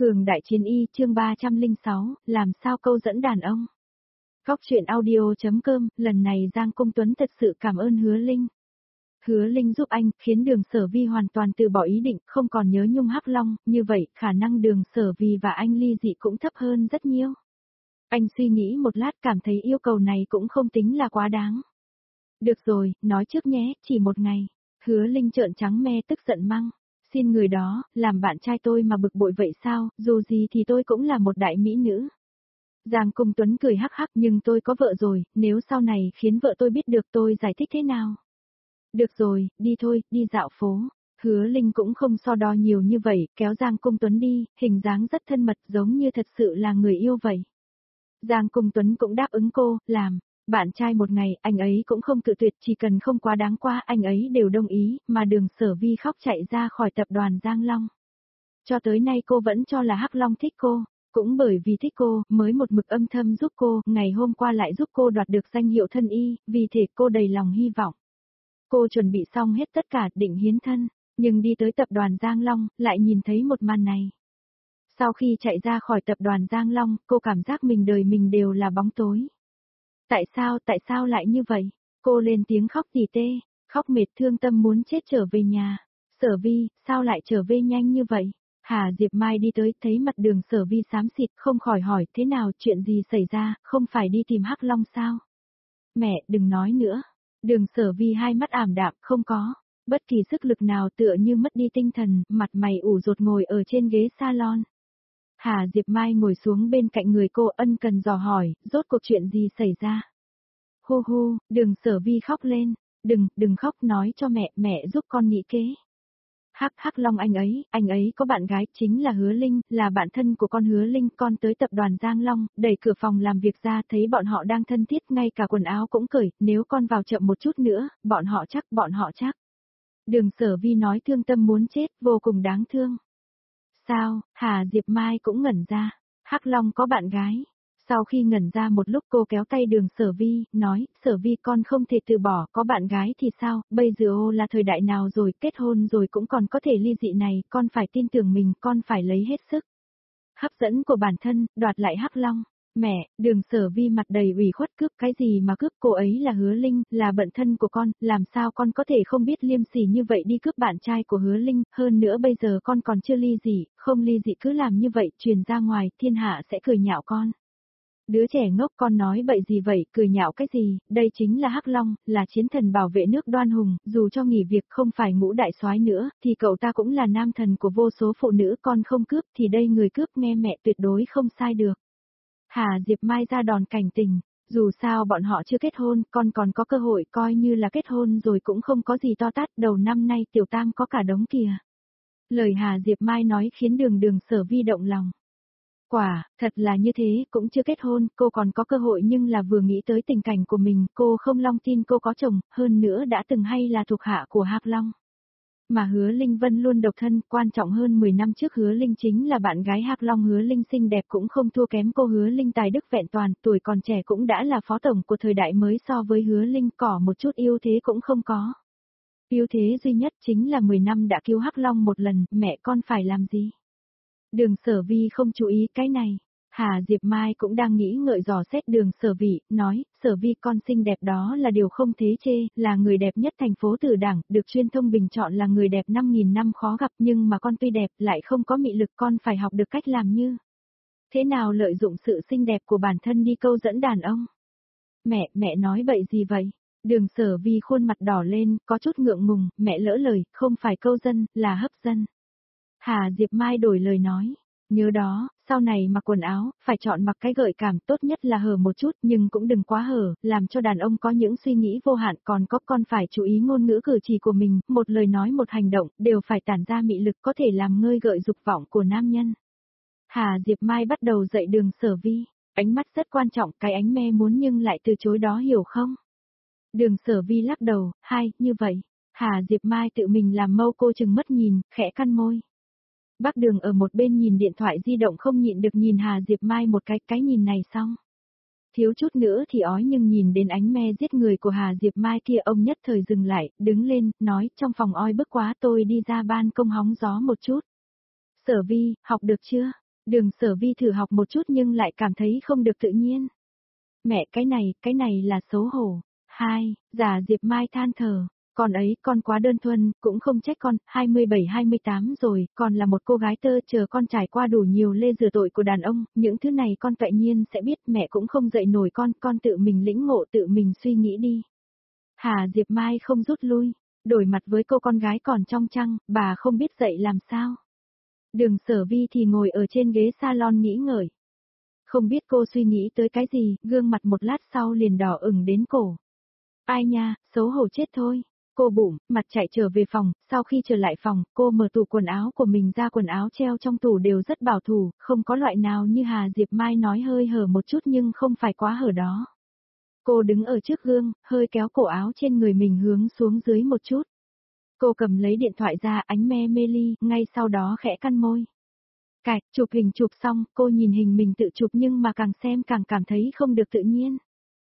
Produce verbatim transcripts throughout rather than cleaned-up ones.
Cường đại chiến y chương ba trăm lẻ sáu, làm sao câu dẫn đàn ông. Góc truyện audio.com, lần này Giang Cung Tuấn thật sự cảm ơn Hứa Linh. Hứa Linh giúp anh, khiến Đường Sở Vi hoàn toàn từ bỏ ý định, không còn nhớ nhung Hắc Long, như vậy, khả năng Đường Sở Vi và anh ly dị cũng thấp hơn rất nhiều. Anh suy nghĩ một lát cảm thấy yêu cầu này cũng không tính là quá đáng. Được rồi, nói trước nhé, chỉ một ngày. Hứa Linh trợn trắng me tức giận măng. Xin người đó, làm bạn trai tôi mà bực bội vậy sao, dù gì thì tôi cũng là một đại mỹ nữ. Giang Cung Tuấn cười hắc hắc, nhưng tôi có vợ rồi, nếu sau này khiến vợ tôi biết được tôi giải thích thế nào. Được rồi, đi thôi, đi dạo phố. Hứa Linh cũng không so đo nhiều như vậy, kéo Giang Cung Tuấn đi, hình dáng rất thân mật giống như thật sự là người yêu vậy. Giang Cung Tuấn cũng đáp ứng cô, làm. Bạn trai một ngày, anh ấy cũng không cự tuyệt, chỉ cần không quá đáng qua, anh ấy đều đồng ý, mà Đường Sở Vi khóc chạy ra khỏi tập đoàn Giang Long. Cho tới nay cô vẫn cho là Hắc Long thích cô, cũng bởi vì thích cô, mới một mực âm thầm giúp cô, ngày hôm qua lại giúp cô đoạt được danh hiệu thân y, vì thế cô đầy lòng hy vọng. Cô chuẩn bị xong hết tất cả, định hiến thân, nhưng đi tới tập đoàn Giang Long, lại nhìn thấy một màn này. Sau khi chạy ra khỏi tập đoàn Giang Long, cô cảm giác mình đời mình đều là bóng tối. Tại sao, tại sao lại như vậy? Cô lên tiếng khóc tỉ tê, khóc mệt thương tâm muốn chết trở về nhà. Sở Vi, sao lại trở về nhanh như vậy? Hà Diệp Mai đi tới, thấy mặt Đường Sở Vi xám xịt, không khỏi hỏi, thế nào, chuyện gì xảy ra, không phải đi tìm Hắc Long sao? Mẹ, đừng nói nữa. Đường Sở Vi hai mắt ảm đạm, không có bất kỳ sức lực nào, tựa như mất đi tinh thần, mặt mày ủ rột ngồi ở trên ghế salon. Hà Diệp Mai ngồi xuống bên cạnh người cô, ân cần dò hỏi, rốt cuộc chuyện gì xảy ra? Hu hu, Đường Sở Vi khóc lên, đừng, đừng khóc, nói cho mẹ, mẹ giúp con nghĩ kế. Hắc Hắc Long anh ấy, anh ấy có bạn gái, chính là Hứa Linh, là bạn thân của con Hứa Linh, con tới tập đoàn Giang Long, đẩy cửa phòng làm việc ra, thấy bọn họ đang thân thiết, ngay cả quần áo cũng cởi, nếu con vào chậm một chút nữa, bọn họ chắc, bọn họ chắc. Đường Sở Vi nói thương tâm muốn chết, vô cùng đáng thương. Sao, Hà Diệp Mai cũng ngẩn ra, Hắc Long có bạn gái. Sau khi ngẩn ra một lúc cô kéo tay Đường Sở Vi, nói, Sở Vi con không thể từ bỏ, có bạn gái thì sao, bây giờ ô là thời đại nào rồi, kết hôn rồi cũng còn có thể ly dị này, con phải tin tưởng mình, con phải lấy hết sức. Hấp dẫn của bản thân, đoạt lại Hắc Long. Mẹ, Đường Sở Vi mặt đầy ủy khuất, cướp cái gì mà cướp, cô ấy là Hứa Linh, là bạn thân của con, làm sao con có thể không biết liêm sỉ như vậy đi cướp bạn trai của Hứa Linh, hơn nữa bây giờ con còn chưa ly dị, không ly dị cứ làm như vậy, truyền ra ngoài, thiên hạ sẽ cười nhạo con. Đứa trẻ ngốc, con nói bậy gì vậy, cười nhạo cái gì, đây chính là Hắc Long, là chiến thần bảo vệ nước Đoan Hùng, dù cho nghỉ việc không phải ngũ đại soái nữa, thì cậu ta cũng là nam thần của vô số phụ nữ, con không cướp thì đây người cướp, nghe mẹ tuyệt đối không sai được. Hà Diệp Mai ra đòn cảnh tình, dù sao bọn họ chưa kết hôn, con còn có cơ hội, coi như là kết hôn rồi cũng không có gì to tát, đầu năm nay tiểu tam có cả đống kìa. Lời Hà Diệp Mai nói khiến Đường Đường Sở Vi động lòng. Quả, thật là như thế, cũng chưa kết hôn, cô còn có cơ hội, nhưng là vừa nghĩ tới tình cảnh của mình, cô không long tin cô có chồng, hơn nữa đã từng hay là thuộc hạ của Hắc Long. Mà Hứa Linh Vân luôn độc thân, quan trọng hơn mười năm trước Hứa Linh chính là bạn gái Hắc Long, Hứa Linh xinh đẹp cũng không thua kém cô, Hứa Linh tài đức vẹn toàn, tuổi còn trẻ cũng đã là phó tổng của thời đại mới, so với Hứa Linh cỏ một chút ưu thế cũng không có. Ưu thế duy nhất chính là mười năm đã cứu Hắc Long một lần, mẹ con phải làm gì? Đường Sở Vi không chú ý cái này. Hà Diệp Mai cũng đang nghĩ ngợi dò xét Đường Sở Vi, nói, Sở Vi con xinh đẹp đó là điều không thế chê, là người đẹp nhất thành phố Tử Đảng, được truyền thông bình chọn là người đẹp năm nghìn năm khó gặp, nhưng mà con tuy đẹp lại không có mị lực, con phải học được cách làm như thế nào lợi dụng sự xinh đẹp của bản thân đi câu dẫn đàn ông. Mẹ, mẹ nói bậy gì vậy? Đường Sở Vi khuôn mặt đỏ lên, có chút ngượng ngùng, mẹ lỡ lời, không phải câu dân, là hấp dẫn. Hà Diệp Mai đổi lời nói, nhớ đó, sau này mặc quần áo, phải chọn mặc cái gợi cảm, tốt nhất là hở một chút, nhưng cũng đừng quá hở, làm cho đàn ông có những suy nghĩ vô hạn, còn có con phải chú ý ngôn ngữ cử chỉ của mình, một lời nói một hành động, đều phải tản ra mị lực có thể làm ngơi gợi dục vọng của nam nhân. Hà Diệp Mai bắt đầu dạy Đường Sở Vi, ánh mắt rất quan trọng, cái ánh me muốn nhưng lại từ chối đó, hiểu không? Đường Sở Vi lắc đầu, hai, như vậy. Hà Diệp Mai tự mình làm mâu, cô chừng mất nhìn, khẽ căn môi. Bác Đường ở một bên nhìn điện thoại di động không nhịn được nhìn Hà Diệp Mai một cái, cái nhìn này xong. Thiếu chút nữa thì ói, nhưng nhìn đến ánh me giết người của Hà Diệp Mai kia, ông nhất thời dừng lại, đứng lên, nói, trong phòng oi bức quá, tôi đi ra ban công hóng gió một chút. Sở Vi, học được chưa? Đường Sở Vi thử học một chút nhưng lại cảm thấy không được tự nhiên. Mẹ cái này, cái này là xấu hổ. Hai, già Diệp Mai than thở. Con ấy, con quá đơn thuần, cũng không trách con, hai mươi bảy hai mươi tám rồi, còn là một cô gái tơ chờ con trải qua đủ nhiều lê rửa tội của đàn ông, những thứ này con tự nhiên sẽ biết, mẹ cũng không dạy nổi con, con tự mình lĩnh ngộ tự mình suy nghĩ đi. Hà Diệp Mai không rút lui, đổi mặt với cô con gái còn trong trăng, bà không biết dạy làm sao. Đường Sở Vi thì ngồi ở trên ghế salon nghĩ ngợi. Không biết cô suy nghĩ tới cái gì, gương mặt một lát sau liền đỏ ửng đến cổ. Ai nha, xấu hổ chết thôi. Cô bụng, mặt chạy trở về phòng, sau khi trở lại phòng, cô mở tủ quần áo của mình ra, quần áo treo trong tủ đều rất bảo thủ, không có loại nào như Hà Diệp Mai nói hơi hở một chút nhưng không phải quá hở đó. Cô đứng ở trước gương, hơi kéo cổ áo trên người mình hướng xuống dưới một chút. Cô cầm lấy điện thoại ra, ánh me mê ly, ngay sau đó khẽ căn môi. Cạch, chụp hình chụp xong, cô nhìn hình mình tự chụp nhưng mà càng xem càng cảm thấy không được tự nhiên.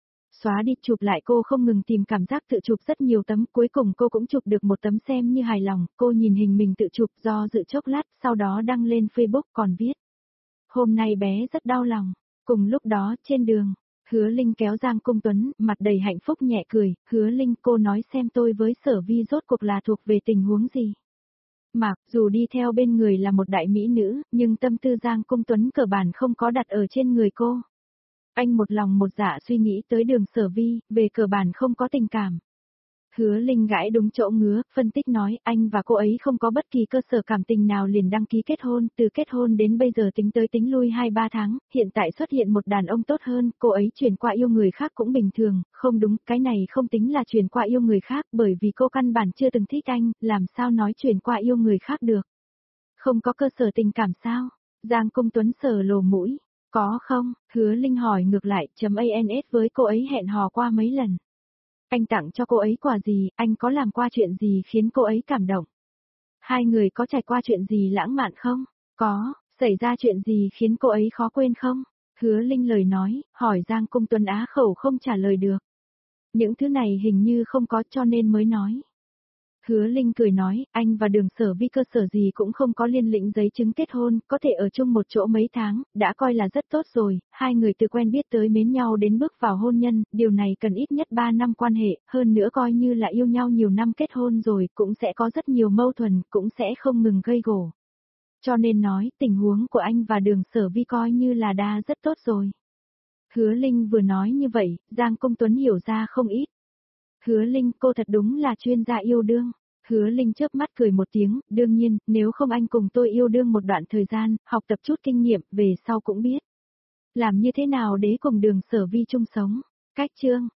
Xóa đi chụp lại, cô không ngừng tìm cảm giác tự chụp rất nhiều tấm, cuối cùng cô cũng chụp được một tấm xem như hài lòng, cô nhìn hình mình tự chụp do dự chốc lát, sau đó đăng lên Facebook còn viết. Hôm nay bé rất đau lòng. Cùng lúc đó, trên đường, Hứa Linh kéo Giang Cung Tuấn, mặt đầy hạnh phúc nhẹ cười, Hứa Linh, cô nói xem tôi với Sở Vi rốt cuộc là thuộc về tình huống gì. Mặc dù đi theo bên người là một đại mỹ nữ, nhưng tâm tư Giang Cung Tuấn cơ bản không có đặt ở trên người cô. Anh một lòng một dạ suy nghĩ tới Đường Sở Vi, về cơ bản không có tình cảm. Hứa Linh gãi đúng chỗ ngứa, phân tích nói, anh và cô ấy không có bất kỳ cơ sở cảm tình nào liền đăng ký kết hôn, từ kết hôn đến bây giờ tính tới tính lui hai ba tháng, hiện tại xuất hiện một đàn ông tốt hơn, cô ấy chuyển qua yêu người khác cũng bình thường, không đúng, cái này không tính là chuyển qua yêu người khác bởi vì cô căn bản chưa từng thích anh, làm sao nói chuyển qua yêu người khác được. Không có cơ sở tình cảm sao? Giang Cung Tuấn sờ lồ mũi. Có không? Hứa Linh hỏi ngược lại, chấm ans với cô ấy hẹn hò qua mấy lần. Anh tặng cho cô ấy quà gì, anh có làm qua chuyện gì khiến cô ấy cảm động? Hai người có trải qua chuyện gì lãng mạn không? Có, xảy ra chuyện gì khiến cô ấy khó quên không? Hứa Linh lời nói, hỏi Giang Cung Tuấn á khẩu không trả lời được. Những thứ này hình như không có cho nên mới nói. Hứa Linh cười nói, anh và Đường Sở Vi cơ sở gì cũng không có liên lĩnh giấy chứng kết hôn, có thể ở chung một chỗ mấy tháng, đã coi là rất tốt rồi, hai người từ quen biết tới mến nhau đến bước vào hôn nhân, điều này cần ít nhất ba năm quan hệ, hơn nữa coi như là yêu nhau nhiều năm kết hôn rồi, cũng sẽ có rất nhiều mâu thuẫn, cũng sẽ không ngừng gây gổ. Cho nên nói, tình huống của anh và Đường Sở Vi coi như là đa rất tốt rồi. Hứa Linh vừa nói như vậy, Giang Công Tuấn hiểu ra không ít. Hứa Linh, cô thật đúng là chuyên gia yêu đương. Hứa Linh chớp mắt cười một tiếng, đương nhiên, nếu không anh cùng tôi yêu đương một đoạn thời gian, học tập chút kinh nghiệm, về sau cũng biết. Làm như thế nào để cùng Đường Sở Vi chung sống. Cách chương.